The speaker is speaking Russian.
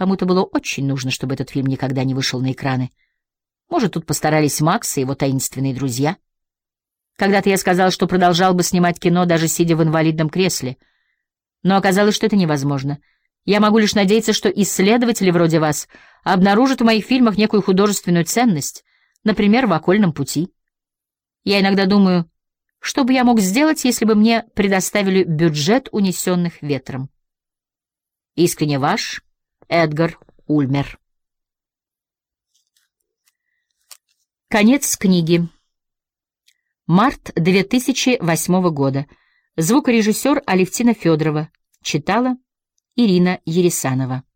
Кому-то было очень нужно, чтобы этот фильм никогда не вышел на экраны. Может, тут постарались Макс и его таинственные друзья. Когда-то я сказал, что продолжал бы снимать кино, даже сидя в инвалидном кресле. Но оказалось, что это невозможно. Я могу лишь надеяться, что исследователи вроде вас обнаружат в моих фильмах некую художественную ценность, например, в «Окольном пути». Я иногда думаю, что бы я мог сделать, если бы мне предоставили бюджет «Унесенных ветром». Искренне ваш, Эдгар Ульмер. Конец книги. Март 2008 года. Звукорежиссер Алевтина Федорова. Читала Ирина Ересанова.